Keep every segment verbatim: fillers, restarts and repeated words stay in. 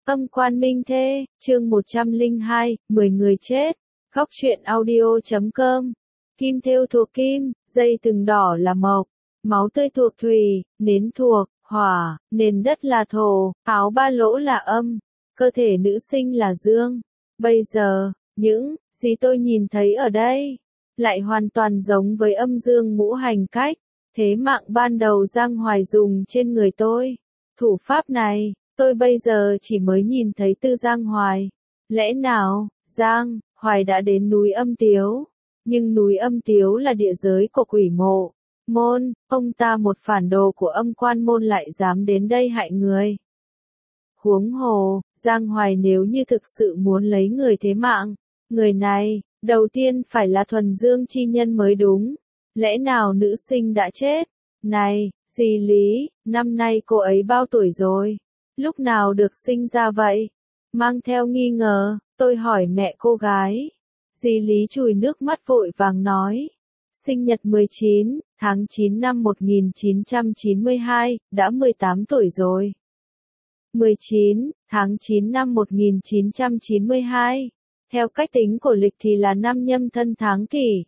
Âm quan minh thê, chương một trăm lẻ hai, mười người chết. Góc truyện audio chấm com. Kim thêu thuộc kim, dây từng đỏ là mộc, máu tươi thuộc thủy, nến thuộc hỏa, nền đất là thổ, áo ba lỗ là âm, cơ thể nữ sinh là dương. Bây giờ, những gì tôi nhìn thấy ở đây lại hoàn toàn giống với âm dương ngũ hành cách, thế mạng ban đầu Giang Hoài dùng trên người tôi. Thủ pháp này, tôi bây giờ chỉ mới nhìn thấy từ Giang Hoài. Lẽ nào, Giang Hoài đã đến núi Âm Tiếu? Nhưng núi Âm Tiếu là địa giới của quỷ mộ môn, ông ta một phản đồ của âm quan môn lại dám đến đây hại người. Huống hồ, Giang Hoài nếu như thực sự muốn lấy người thế mạng, người này, đầu tiên phải là thuần dương chi nhân mới đúng. Lẽ nào nữ sinh đã chết? Này, dì Lý, năm nay cô ấy bao tuổi rồi? Lúc nào được sinh ra vậy? Mang theo nghi ngờ, tôi hỏi mẹ cô gái. Dì Lý chùi nước mắt vội vàng nói. Sinh nhật mười chín, tháng chín năm một nghìn chín trăm chín mươi hai, đã mười tám tuổi rồi. mười chín, tháng chín năm một nghìn chín trăm chín mươi hai. Theo cách tính của lịch thì là năm Nhâm Thân tháng Kỷ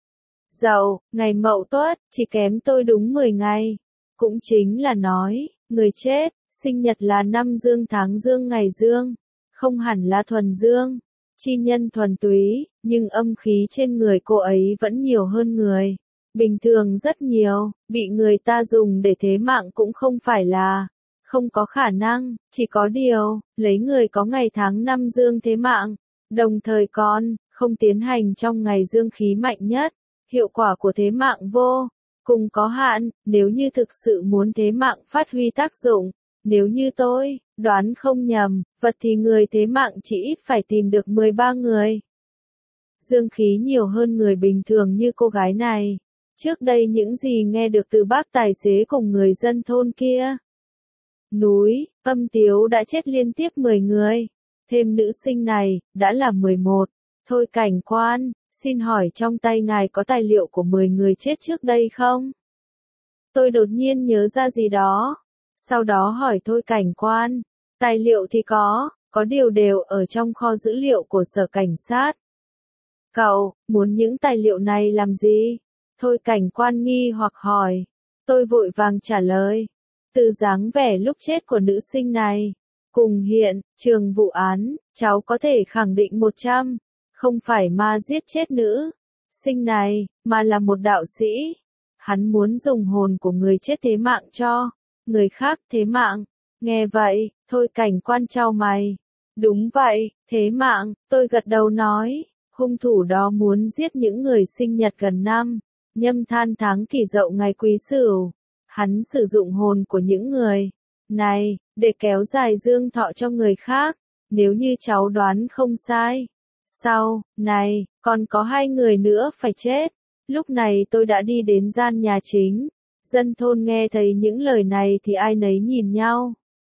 Dậu, ngày Mậu Tuất, chỉ kém tôi đúng mười ngày. Cũng chính là nói, người chết, sinh nhật là năm Dương tháng Dương ngày Dương, không hẳn là thuần Dương, chi nhân thuần túy, nhưng âm khí trên người cô ấy vẫn nhiều hơn người bình thường rất nhiều, bị người ta dùng để thế mạng cũng không phải là không có khả năng, chỉ có điều, lấy người có ngày tháng năm Dương thế mạng, đồng thời còn không tiến hành trong ngày dương khí mạnh nhất, hiệu quả của thế mạng vô cùng có hạn. Nếu như thực sự muốn thế mạng phát huy tác dụng, nếu như tôi đoán không nhầm, vật thì người thế mạng chỉ ít phải tìm được mười ba người. Dương khí nhiều hơn người bình thường như cô gái này. Trước đây những gì nghe được từ bác tài xế cùng người dân thôn kia. Núi Âm Tiếu đã chết liên tiếp mười người. Thêm nữ sinh này, đã là mười một. Thôi cảnh quan, xin hỏi trong tay ngài có tài liệu của mười người chết trước đây không? Tôi đột nhiên nhớ ra gì đó. Sau đó hỏi thôi cảnh quan. Tài liệu thì có, có điều đều ở trong kho dữ liệu của sở cảnh sát. Cậu, muốn những tài liệu này làm gì? Thôi cảnh quan nghi hoặc hỏi. Tôi vội vàng trả lời. Từ dáng vẻ lúc chết của nữ sinh này, cùng hiện trường vụ án, cháu có thể khẳng định một trăm, không phải ma giết chết nữ sinh này, mà là một đạo sĩ. Hắn muốn dùng hồn của người chết thế mạng cho người khác thế mạng. Nghe vậy, thôi cảnh quan chau mày. Đúng vậy, thế mạng, tôi gật đầu nói. Hung thủ đó muốn giết những người sinh nhật gần năm Nhâm Than tháng Kỷ Dậu ngày Quý Sửu. Hắn sử dụng hồn của những người này để kéo dài dương thọ cho người khác. Nếu như cháu đoán không sai, sau này còn có hai người nữa phải chết. Lúc này tôi đã đi đến gian nhà chính. Dân thôn nghe thấy những lời này thì ai nấy nhìn nhau,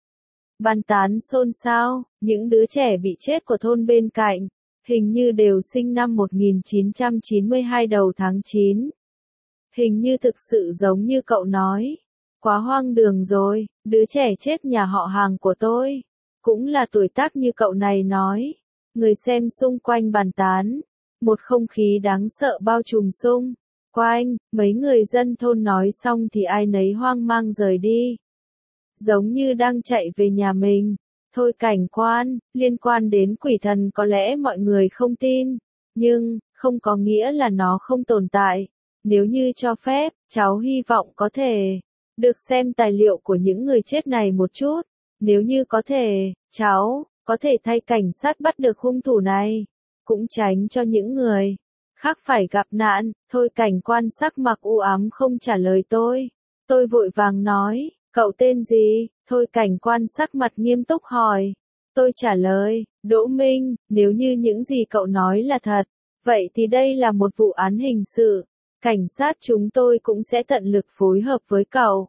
bàn tán xôn xao. Những đứa trẻ bị chết của thôn bên cạnh hình như đều sinh năm một nghìn chín trăm chín mươi hai đầu tháng chín. Hình như thực sự giống như cậu nói. Quá hoang đường rồi, đứa trẻ chết nhà họ hàng của tôi cũng là tuổi tác như cậu này nói. Người xem xung quanh bàn tán. Một không khí đáng sợ bao trùm xung quanh. Mấy người dân thôn nói xong thì ai nấy hoang mang rời đi, giống như đang chạy về nhà mình. Thôi cảnh quan, liên quan đến quỷ thần có lẽ mọi người không tin, nhưng không có nghĩa là nó không tồn tại. Nếu như cho phép, cháu hy vọng có thể được xem tài liệu của những người chết này một chút. Nếu như có thể, cháu có thể thay cảnh sát bắt được hung thủ này, cũng tránh cho những người khác phải gặp nạn. Thôi cảnh quan sắc mặt u ám không trả lời tôi. Tôi vội vàng nói, cậu tên gì? Thôi cảnh quan sắc mặt nghiêm túc hỏi. Tôi trả lời, Đỗ Minh. Nếu như những gì cậu nói là thật, vậy thì đây là một vụ án hình sự. Cảnh sát chúng tôi cũng sẽ tận lực phối hợp với cậu.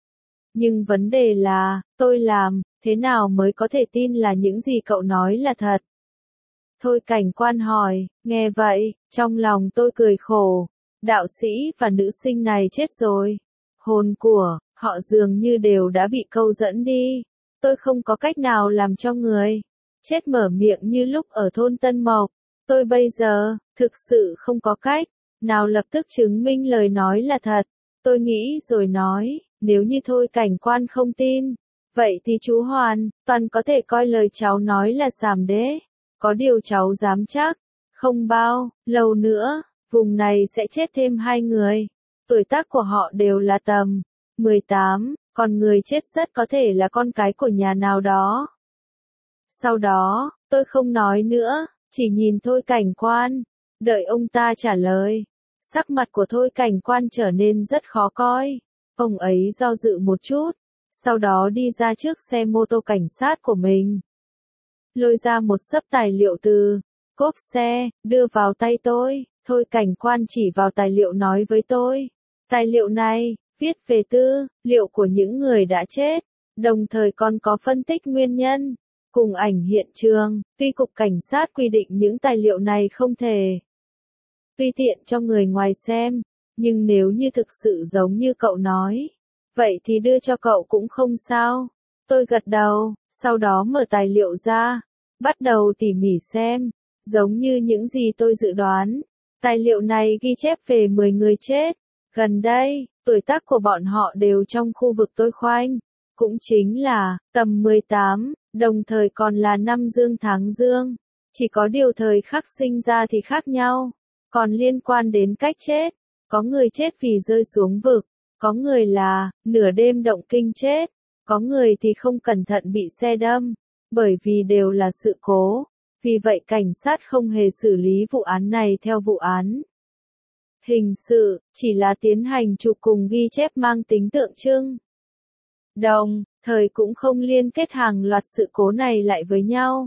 Nhưng vấn đề là, tôi làm thế nào mới có thể tin là những gì cậu nói là thật? Thôi cảnh quan hỏi. Nghe vậy, trong lòng tôi cười khổ. Đạo sĩ và nữ sinh này chết rồi. Hồn của họ dường như đều đã bị câu dẫn đi. tôi không có cách nào làm cho người chết mở miệng như lúc ở thôn Tân Mộc. Tôi bây giờ, thực sự không có cách nào lập tức chứng minh lời nói là thật. Tôi nghĩ rồi nói, nếu như thôi cảnh quan không tin, vậy thì chú hoàn toàn có thể coi lời cháu nói là sàm đế. Có điều cháu dám chắc, không bao lâu nữa, vùng này sẽ chết thêm hai người. Tuổi tác của họ đều là tầm mười tám, còn người chết rất có thể là con cái của nhà nào đó. Sau đó, tôi không nói nữa, chỉ nhìn thôi cảnh quan, đợi ông ta trả lời. Sắc mặt của thôi cảnh quan trở nên rất khó coi. Ông ấy do dự một chút, sau đó đi ra trước xe mô tô cảnh sát của mình. Lôi ra một xấp tài liệu từ cốp xe, đưa vào tay tôi. Thôi cảnh quan chỉ vào tài liệu nói với tôi. Tài liệu này, viết về tư liệu của những người đã chết, đồng thời còn có phân tích nguyên nhân, cùng ảnh hiện trường. Tuy cục cảnh sát quy định những tài liệu này không thể tùy tiện cho người ngoài xem, nhưng nếu như thực sự giống như cậu nói, vậy thì đưa cho cậu cũng không sao. Tôi gật đầu, sau đó mở tài liệu ra, bắt đầu tỉ mỉ xem, giống như những gì tôi dự đoán. Tài liệu này ghi chép về mười người chết. Gần đây, tuổi tác của bọn họ đều trong khu vực tôi khoanh, cũng chính là tầm mười tám, đồng thời còn là năm dương tháng dương. Chỉ có điều thời khắc sinh ra thì khác nhau. Còn liên quan đến cách chết, có người chết vì rơi xuống vực, có người là nửa đêm động kinh chết, có người thì không cẩn thận bị xe đâm, bởi vì đều là sự cố. Vì vậy cảnh sát không hề xử lý vụ án này theo vụ án hình sự, chỉ là tiến hành chụp cùng ghi chép mang tính tượng trưng. Đồng thời cũng không liên kết hàng loạt sự cố này lại với nhau.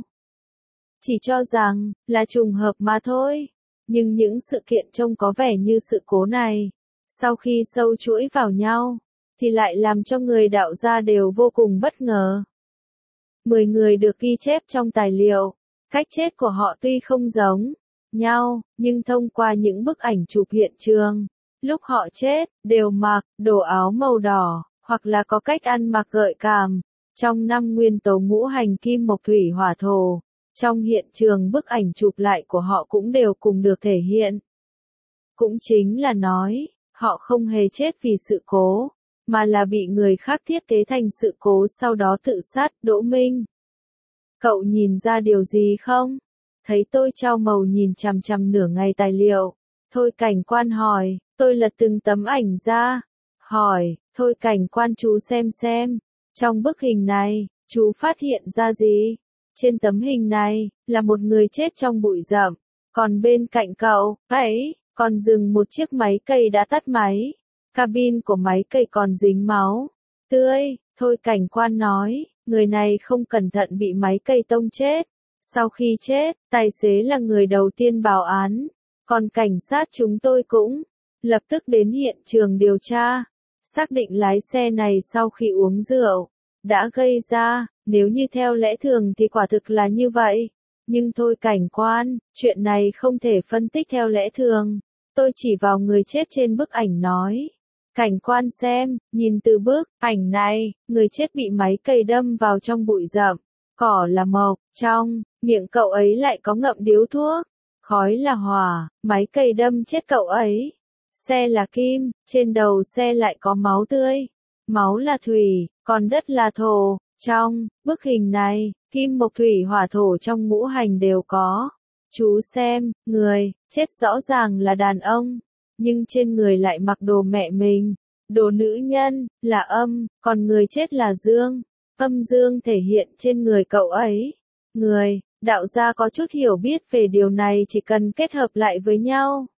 Chỉ cho rằng là trùng hợp mà thôi. Nhưng những sự kiện trông có vẻ như sự cố này, sau khi sâu chuỗi vào nhau, thì lại làm cho người đạo gia đều vô cùng bất ngờ. Mười người được ghi chép trong tài liệu, cách chết của họ tuy không giống nhau, nhưng thông qua những bức ảnh chụp hiện trường, lúc họ chết, đều mặc đồ áo màu đỏ, hoặc là có cách ăn mặc gợi cảm, trong năm nguyên tố ngũ hành kim mộc thủy hỏa thổ. Trong hiện trường bức ảnh chụp lại của họ cũng đều cùng được thể hiện. Cũng chính là nói, họ không hề chết vì sự cố, mà là bị người khác thiết kế thành sự cố sau đó tự sát. Đỗ Minh, cậu nhìn ra điều gì không? Thấy tôi trao màu nhìn chằm chằm nửa ngày tài liệu. Thôi cảnh quan hỏi, tôi lật từng tấm ảnh ra. Hỏi, thôi cảnh quan chú xem xem, trong bức hình này, chú phát hiện ra gì? Trên tấm hình này, là một người chết trong bụi rậm, còn bên cạnh cậu, ấy, còn dừng một chiếc máy cây đã tắt máy. Cabin của máy cây còn dính máu tươi. Thôi cảnh quan nói, người này không cẩn thận bị máy cây tông chết. Sau khi chết, tài xế là người đầu tiên báo án, còn cảnh sát chúng tôi cũng lập tức đến hiện trường điều tra, xác định lái xe này sau khi uống rượu đã gây ra. Nếu như theo lẽ thường thì quả thực là như vậy. Nhưng thôi cảnh quan, chuyện này không thể phân tích theo lẽ thường. Tôi chỉ vào người chết trên bức ảnh nói. Cảnh quan xem, nhìn từ bức ảnh này, người chết bị máy cây đâm vào trong bụi rậm. Cỏ là mộc, trong miệng cậu ấy lại có ngậm điếu thuốc. Khói là hỏa, máy cây đâm chết cậu ấy. Xe là kim, trên đầu xe lại có máu tươi. Máu là thủy, còn đất là thổ. Trong bức hình này, kim mộc thủy hỏa thổ trong ngũ hành đều có. Chú xem, người chết rõ ràng là đàn ông, nhưng trên người lại mặc đồ mẹ mình. Đồ nữ nhân là âm, còn người chết là dương. Âm dương thể hiện trên người cậu ấy. Người đạo gia có chút hiểu biết về điều này, chỉ cần kết hợp lại với nhau,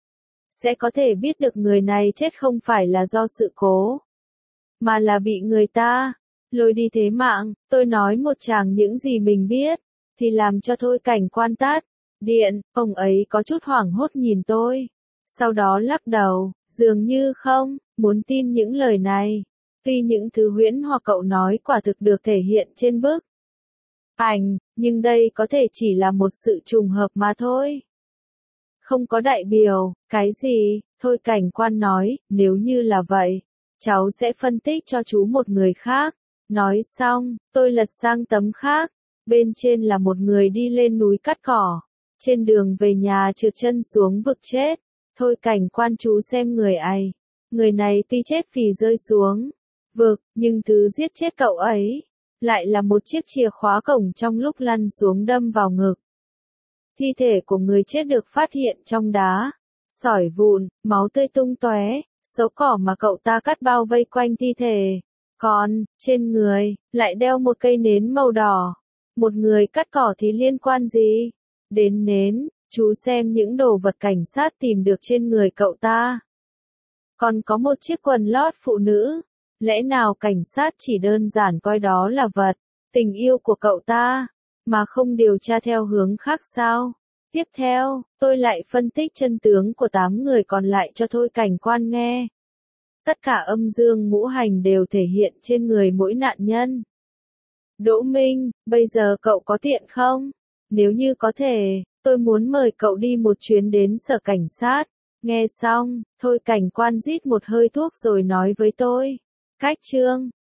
sẽ có thể biết được người này chết không phải là do sự cố, mà là bị người ta lôi đi thế mạng. Tôi nói một tràng những gì mình biết, thì làm cho thôi cảnh quan tát điện. Ông ấy có chút hoảng hốt nhìn tôi, sau đó lắc đầu, dường như không muốn tin những lời này. Tuy những thứ huyễn hoặc cậu nói quả thực được thể hiện trên bức ảnh, nhưng đây có thể chỉ là một sự trùng hợp mà thôi. Không có đại biểu cái gì. Thôi cảnh quan nói, nếu như là vậy, cháu sẽ phân tích cho chú một người khác. Nói xong, tôi lật sang tấm khác. Bên trên là một người đi lên núi cắt cỏ. Trên đường về nhà trượt chân xuống vực chết. Thôi cảnh quan chú xem người ấy. Người này tuy chết vì rơi xuống vực, nhưng thứ giết chết cậu ấy lại là một chiếc chìa khóa cổng trong lúc lăn xuống đâm vào ngực. Thi thể của người chết được phát hiện trong đá, sỏi vụn, máu tươi tung tóe, số cỏ mà cậu ta cắt bao vây quanh thi thể. Còn, trên người, lại đeo một cây nến màu đỏ. Một người cắt cỏ thì liên quan gì đến nến? Chú xem những đồ vật cảnh sát tìm được trên người cậu ta. Còn có một chiếc quần lót phụ nữ. Lẽ nào cảnh sát chỉ đơn giản coi đó là vật, tình yêu của cậu ta, mà không điều tra theo hướng khác sao? Tiếp theo, tôi lại phân tích chân tướng của tám người còn lại cho thôi cảnh quan nghe. Tất cả âm dương ngũ hành đều thể hiện trên người mỗi nạn nhân. Đỗ Minh, bây giờ cậu có tiện không? Nếu như có thể, tôi muốn mời cậu đi một chuyến đến sở cảnh sát. Nghe xong, thôi cảnh quan rít một hơi thuốc rồi nói với tôi. Cách chương